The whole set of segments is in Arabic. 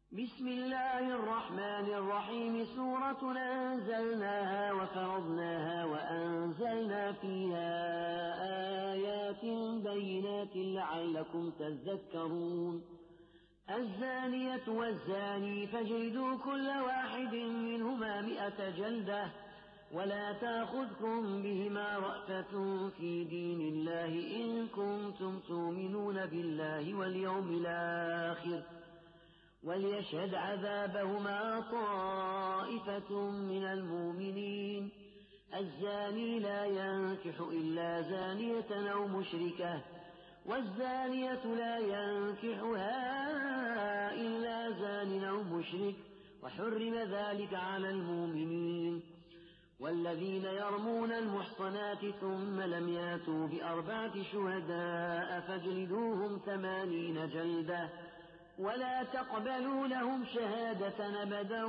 بسم الله الرحمن الرحيم. سورة أنزلناها وفرضناها وأنزلنا فيها آيات بينات لعلكم تذكرون. الزانية والزاني فاجلدوا كل واحد منهما 100 جلدة ولا تأخذكم بهما رأفة في دين الله إن كنتم تؤمنون بالله واليوم الآخر وليشهد عذابهما طائفة من المؤمنين. الزاني لا ينكح إلا زانية أو مشركة والزانية لا ينكحها إلا زان أو مشرك وحرم ذلك على المؤمنين. والذين يرمون المحصنات ثم لم ياتوا ب4 شهداء فاجلدوهم 80 جلدة ولا تقبلوا لهم شهادة أبدا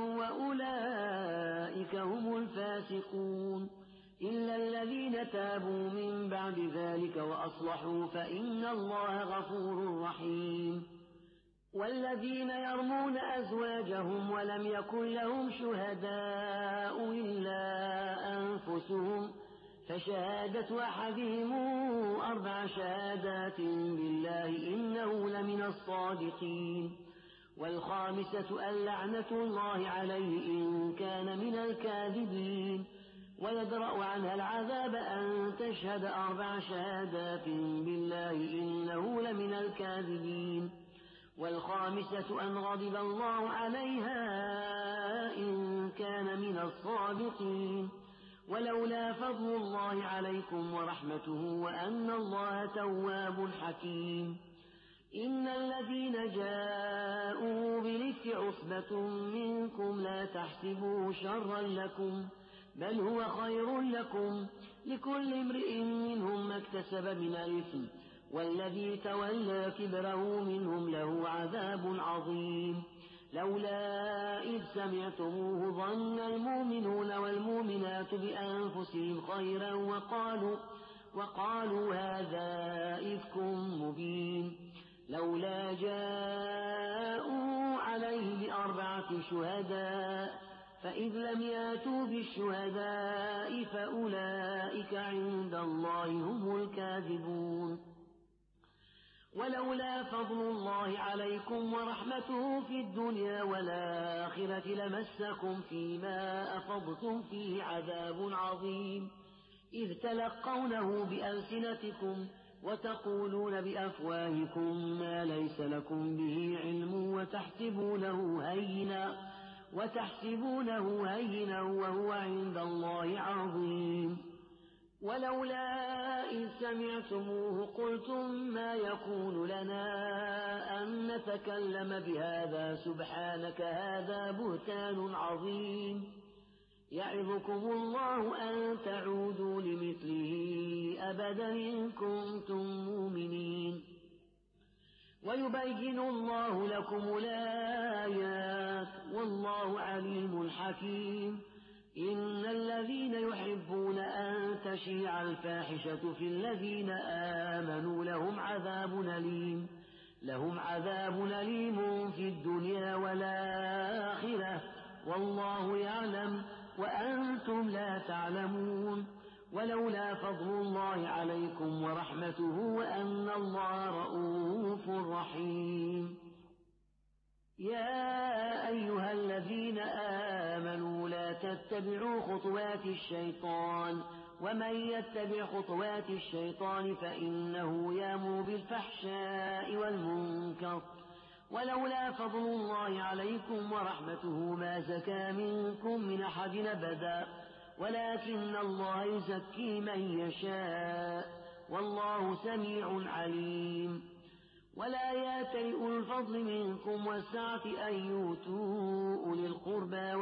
وأولئك هم الفاسقون إلا الذين تابوا من بعد ذلك وأصلحوا فإن الله غفور رحيم. والذين يرمون أزواجهم ولم يكن لهم شهداء إلا أنفسهم فشهادة أحدهم 4 شهادات بالله إنه لمن الصادقين. والخامسة اللعنة الله عليه إن كان من الكاذبين ويدرأ عنها العذاب أن تشهد 4 شهادات بالله إنه لمن الكاذبين. والخامسة أن غضب الله عليها إن كان من الصادقين. ولولا فضل الله عليكم ورحمته وأن الله تواب حكيم. إن الذين جاءوا بالإفك عصبة منكم لا تحسبوه شرا لكم بل هو خير لكم لكل امرئ منهم ما اكتسب من الإثم والذي تولى كبره منهم له عذاب عظيم. لولا إذ سمعتموه ظن المؤمنون والمؤمنات بأنفسهم خيرا وقالوا هذا إفك مبين. لولا جاءوا عليه ب4 شهداء فإذ لم ياتوا بالشهداء فأولئك عند الله هم الكاذبون. ولولا فضل الله عليكم ورحمته في الدنيا والآخرة لمسكم فيما أفضتم فيه عذاب عظيم إذ تلقونه بألسنتكم وتقولون بأفواهكم ما ليس لكم به علم وتحسبونه هينا وهو عند الله عظيم. ولولا إذ سمعتموه قلتم ما يكون لنا أن نتكلم بهذا سبحانك هذا بهتان عظيم. يعظكم الله أن تعودوا لمثله أبدا إن كنتم مؤمنين. ويبين الله لكم الآيات والله عليم حكيم. إن الذين يحبون أن تشيع الفاحشة في الذين آمنوا لهم عذاب أليم في الدنيا والآخرة والله يعلم وأنتم لا تعلمون. ولولا فضل الله عليكم ورحمته وأن الله رءوف رحيم. يا أيها الذين آمنوا لا تتبعوا خطوات الشيطان ومن يتبع خطوات الشيطان فإنه يأمر بالفحشاء والمنكر. ولولا فضل الله عليكم ورحمته ما زكى منكم من أحد أبدا ولكن الله يزكي من يشاء والله سميع عليم. ولا يأتل أولو الفضل منكم والسعة أن يؤتوا أولي القربى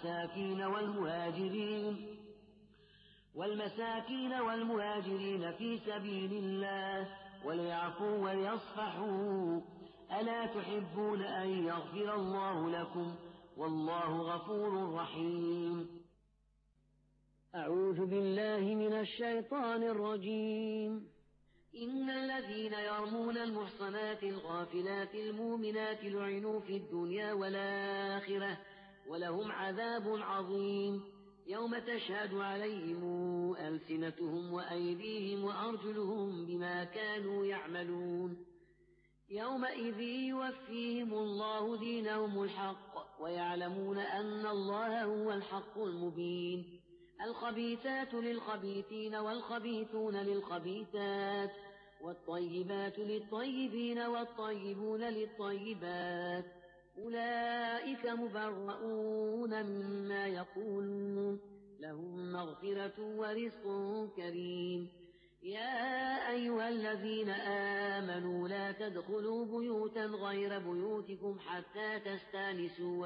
والمساكين والمهاجرين في سبيل الله وليعفوا وليصفحوا ألا تحبون أن يغفر الله لكم والله غفور رحيم. أعوذ بالله من الشيطان الرجيم. إن الذين يرمون المحصنات الغافلات المؤمنات لعنوا في الدنيا والآخرة ولهم عذاب عظيم يوم تشهد عليهم ألسنتهم وأيديهم وأرجلهم بما كانوا يعملون يومئذ يوفيهم الله دينهم الحق ويعلمون أن الله هو الحق المبين الخبيثات للخبيثين والخبيثون للخبيثات والطيبات للطيبين والطيبون للطيبات أولئك مبرؤون مما يقولون لهم مغفرة ورزق كريم يا أيها الذين آمنوا لا تدخلوا بيوتا غير بيوتكم حتى تستانسوا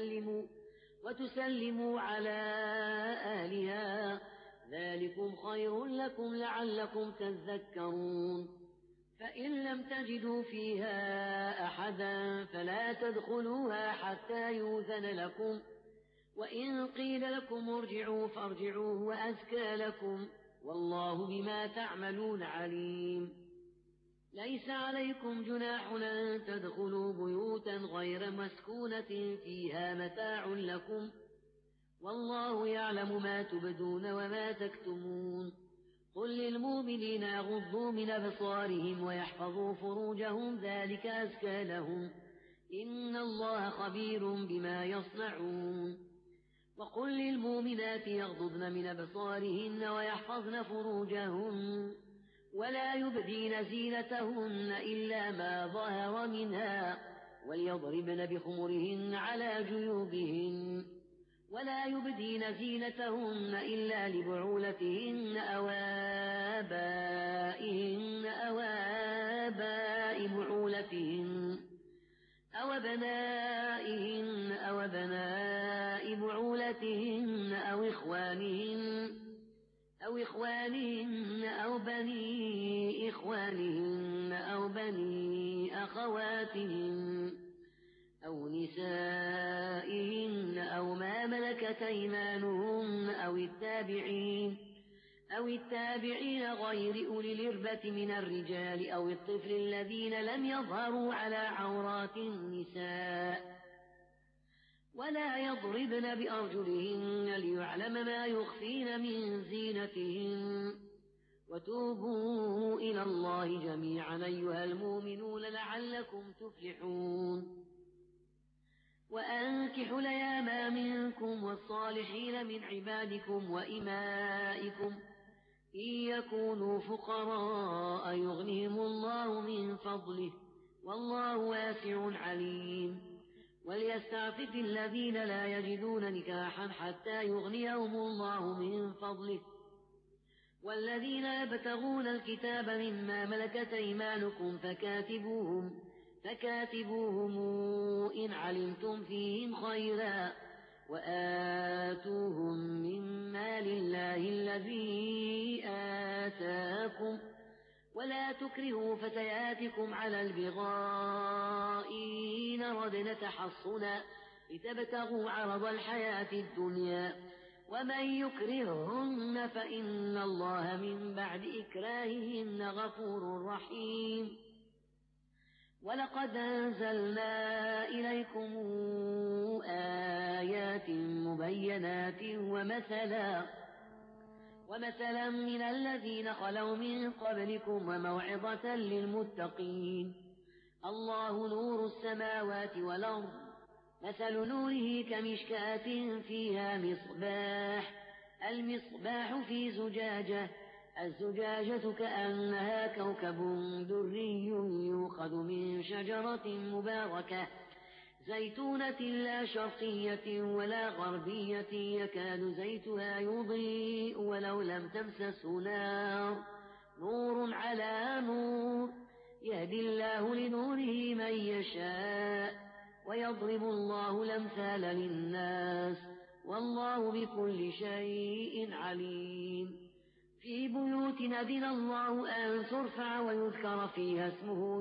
وتسلموا على أهلها ذلكم خير لكم لعلكم تذكرون فإن لم تجدوا فيها أحدا فلا تدخلوها حتى يؤذن لكم وإن قيل لكم ارجعوا فارجعوا وأزكى لكم والله بما تعملون عليم ليس عليكم جناح أن تدخلوا بيوتا غير مسكونة فيها متاع لكم والله يعلم ما تبدون وما تكتمون قل للمؤمنين يغضوا من أبصارهم ويحفظوا فروجهم ذلك أزكى لهم إن الله خبير بما يصنعون وقل للمؤمنات يغضضن من أبصارهن ويحفظن فروجهن ولا يبدين زينتهن إلا ما ظهر منها وليضربن بخمرهن على جيوبهن ولا يبدين زينتهن إلا لبعولتهن أو آبائهن أو آباء بعولتهن أو أبنائهن أو أبناء بعولتهن أو إخوانهن أو بني إخوانهن أو بني أخواتهن أو نسائهن أو ما ملكت أيمانهن أو التابعين غير أولي الإربة من الرجال أو الطفل الذين لم يظهروا على عورات النساء ولا يضربن بأرجلهن ليعلم ما يخفين من زينتهن وتوبوا إلى الله جميعا أيها المؤمنون لعلكم تفلحون وأنكحوا الأيام منكم والصالحين من عبادكم وإمائكم إن يكونوا فقراء يغنهم الله من فضله والله واسع عليم وليستعفف الذين لا يجدون نكاحا حتى يغنيهم الله من فضله والذين يبتغون الكتاب مما ملكت أيمانكم فكاتبوهم إن علمتم فيهم خيرا وآتوهم من مال الله الذي آتاكم ولا تكرهوا فتياتكم على البغاء إن أردنا تحصنا لتبتغوا عرض الحياة الدنيا ومن يكرههن فإن الله من بعد إكراههن غفور رحيم ولقد أنزلنا إليكم آيات مبينات ومثلا من الذين خلوا من قبلكم وموعظة للمتقين الله نور السماوات والأرض مثل نوره كمشكاة فيها المصباح في زجاجة الزجاجة كأنها كوكب دري يوقد من شجرة مباركة زيتونة لا شرقية ولا غربية يكاد زيتها يضيء ولو لم تمسسه نور على نور يهدي الله لنوره من يشاء ويضرب الله الأمثال للناس والله بكل شيء عليم في بيوت أذن الله أن ترفع ويذكر فيها اسمه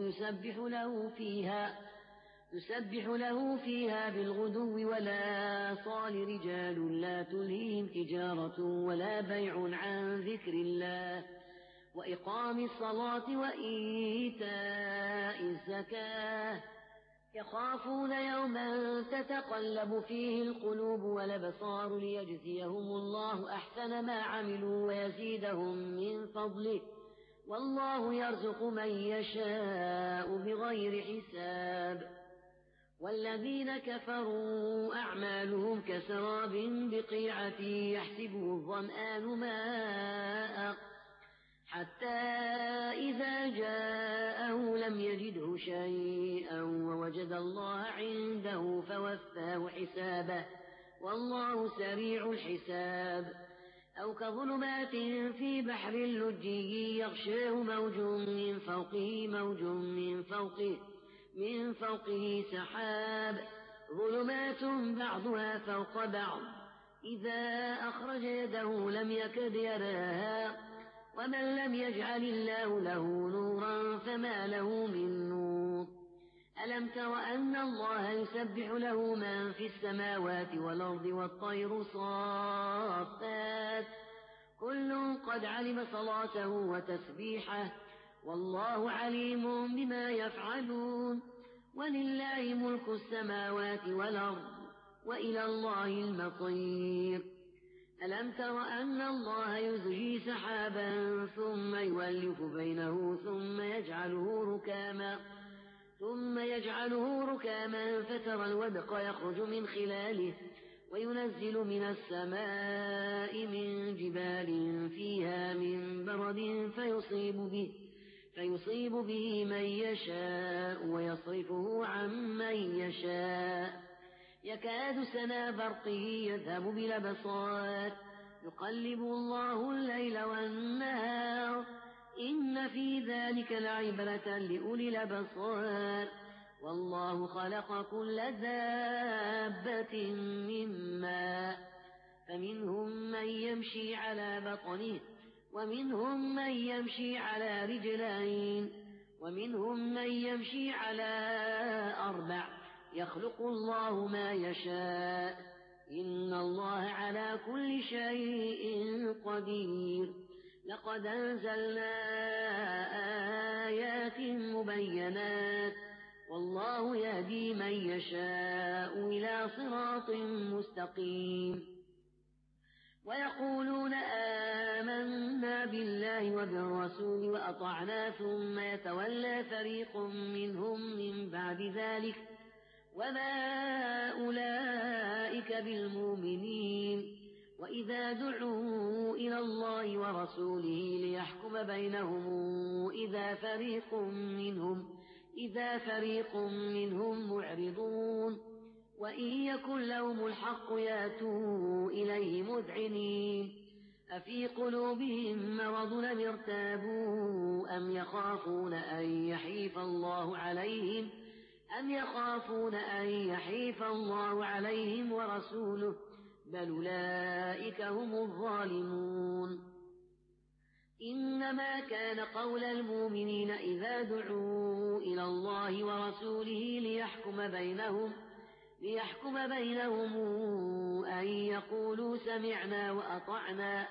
يسبح له فيها بالغدو ولا صال رجال لا تلهيهم تجارة ولا بيع عن ذكر الله وإقام الصلاة وإيتاء الزكاة يخافون يوما تتقلب فيه القلوب والأبصار ليجزيهم الله أحسن ما عملوا ويزيدهم من فضله والله يرزق من يشاء بغير حساب والذين كفروا أعمالهم كسراب بقيعة يحسبه الظمآن ماء حتى إذا جاءه لم يجده شيئا ووجد الله عنده فوفاه حسابه والله سريع الحساب أو كظلمات في بحر لجي يغشاه موج من فوقه سحاب ظلمات بعضها فوق بعض إذا أخرج يده لم يكد يراها ومن لم يجعل الله له نورا فما له من نور ألم تر أن الله يسبح له من في السماوات والأرض والطير صافات كل قد علم صلاته وتسبيحه والله عليم بما يفعلون ولله ملك السماوات والأرض وإلى الله المصير ألم تر أن الله يزجي سحابا ثم يولف بينه ثم يجعله ركاما فترى الودق يخرج من خلاله وينزل من السماء من جبال فيها من برد فيصيب به من يشاء ويصرفه عن من يشاء يكاد سنا برقه يذهب بالأبصار يقلب الله الليل والنهار إن في ذلك لعبرة لأولي الأبصار والله خلق كل دابة من ماء فمنهم من يمشي على بطنه ومنهم من يمشي على رجلين ومنهم من يمشي على أربع يخلق الله ما يشاء إن الله على كل شيء قدير لقد أنزلنا آيات مبينات والله يهدي من يشاء إلى صراط مستقيم ويقولون آمنا بالله وبالرسول وأطعنا ثم يتولى فريق منهم من بعد ذلك وما أولئك بالمؤمنين وإذا دعوا إلى الله ورسوله ليحكم بينهم إذا فريق منهم معرضون وإن يكن لهم الحق ياتوا إليه مذعنين أفي قلوبهم مرض أم ارتابوا أم يخافون أن يحيف الله عليهم ورسوله بل أولئك هم الظالمون إنما كان قول المؤمنين إذا دعوا إلى الله ورسوله ليحكم بينهم أن يقولوا سمعنا وأطعنا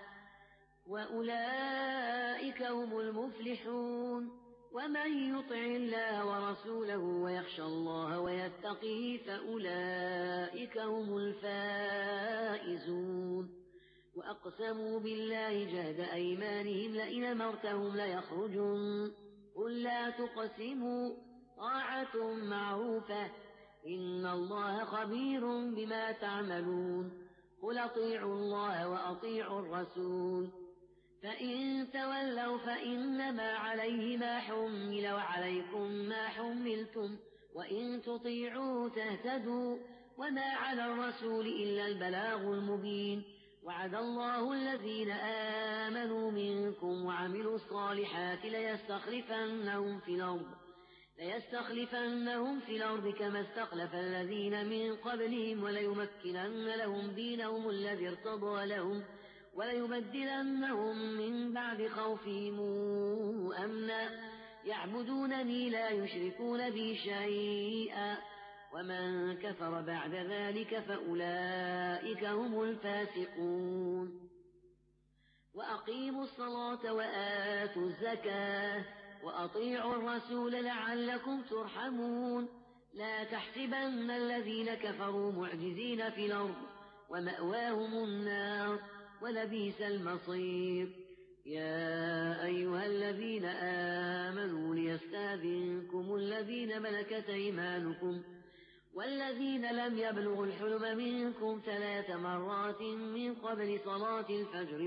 وأولئك هم المفلحون ومن يطع الله ورسوله ويخشى الله ويتقه فأولئك هم الفائزون وأقسموا بالله جهد أيمانهم لئن أمرتهم ليخرجن قل لا تقسموا طاعة معروفة إن الله خبير بما تعملون قل أطيعوا الله وأطيعوا الرسول فإن تولوا فإنما عليه ما حمل وعليكم ما حملتم وإن تطيعوا تهتدوا وما على الرسول إلا البلاغ المبين وعد الله الذين آمنوا منكم وعملوا الصالحات ليستخلفنهم في الأرض كما استخلف الذين من قبلهم وليمكنن لهم دينهم الذي ارتضى لهم وليبدلنهم من بعد خوفهم أمنا يعبدونني لا يشركون بي شيئا ومن كفر بعد ذلك فأولئك هم الفاسقون وأقيموا الصلاة وآتوا الزكاة وأطيعوا الرسول لعلكم ترحمون لا تحسبن الذين كفروا معجزين في الأرض ومأواهم النار ولبئس المصير يا أيها الذين آمنوا ليستأذنكم الذين ملكت أيمانكم والذين لم يبلغوا الحلم منكم 3 مرات من قبل صلاة الفجر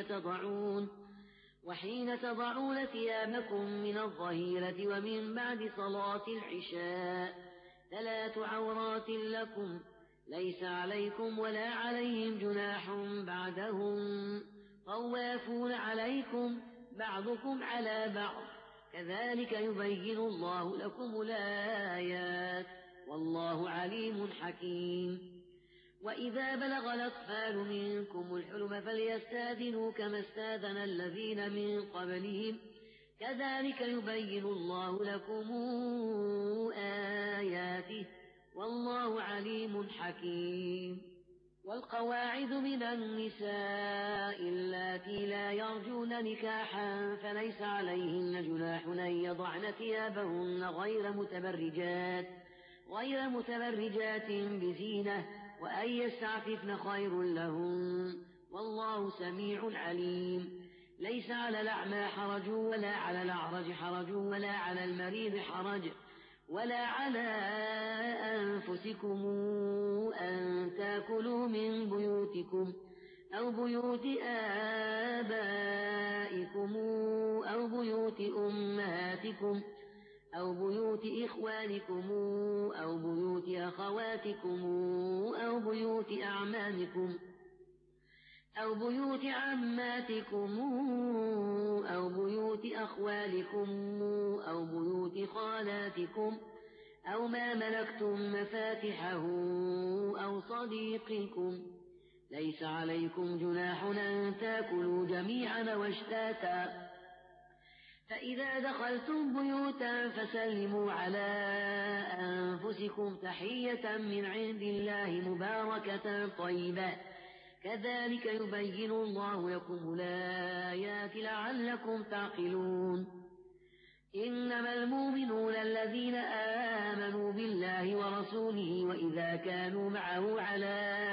وحين تضعون ثيابكم من الظهيرة ومن بعد صلاة العشاء 3 عورات لكم ليس عليكم ولا عليهم جناح بعدهم طوافون عليكم بعضكم على بعض كذلك يبين الله لكم الآيات والله عليم حكيم وإذا بلغ الأطفال منكم الحلم فليستأذنوا كما استأذن الذين من قبلهم كذلك يبين الله لكم آياته والله عليم حكيم والقواعد من النساء اللاتي لا يرجون نكاحا فليس عليهن جناح أن يضعن ثيابهن غير متبرجات بزينة وأن يستعففن خير لهن والله سميع عليم ليس على الأعمى حرج ولا على الأعرج حرج ولا على المريض حرج ولا على أنفسكم أن تأكلوا من بيوتكم أو بيوت آبائكم أو بيوت أمهاتكم أو بيوت إخوانكم أو بيوت أخواتكم أو بيوت أعمامكم أو بيوت عماتكم أو بيوت أخوالكم أو بيوت خالاتكم أو ما ملكتم مفاتحه أو صديقكم ليس عليكم جناح أن تأكلوا جميعا واشتاتا فإذا دخلتم بيوتا فسلموا على أنفسكم تحية من عند الله مباركة طيبة كذلك يبين الله لكم الآيات لعلكم تعقلون إنما المؤمنون الذين آمنوا بالله ورسوله وإذا كانوا معه على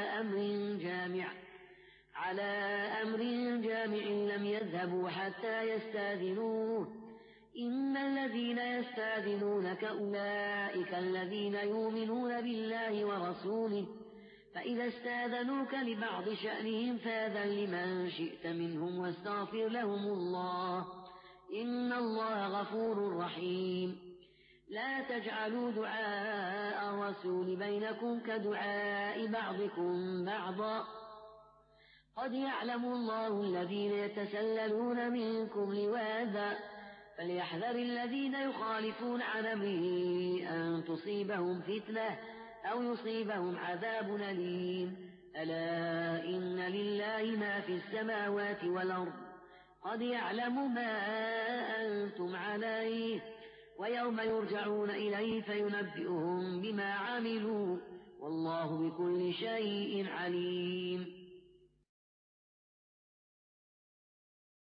أمر جامع لم يذهبوا حتى يستأذنوه إن الذين يستأذنونك أولئك الذين يؤمنون بالله ورسوله فإذا استأذنوك لبعض شأنهم فأذن لمن شئت منهم واستغفر لهم الله إن الله غفور رحيم لا تجعلوا دعاء الرسول بينكم كدعاء بعضكم بعضا قد يعلم الله الذين يتسللون منكم لواذا فليحذر الذين يخالفون عن أمره أن تصيبهم فتنة أو يصيبهم عذاب أليم ألا إن لله ما في السماوات والأرض قد يعلم ما أنتم عليه ويوم يرجعون إليه فينبئهم بما عملوا والله بكل شيء عليم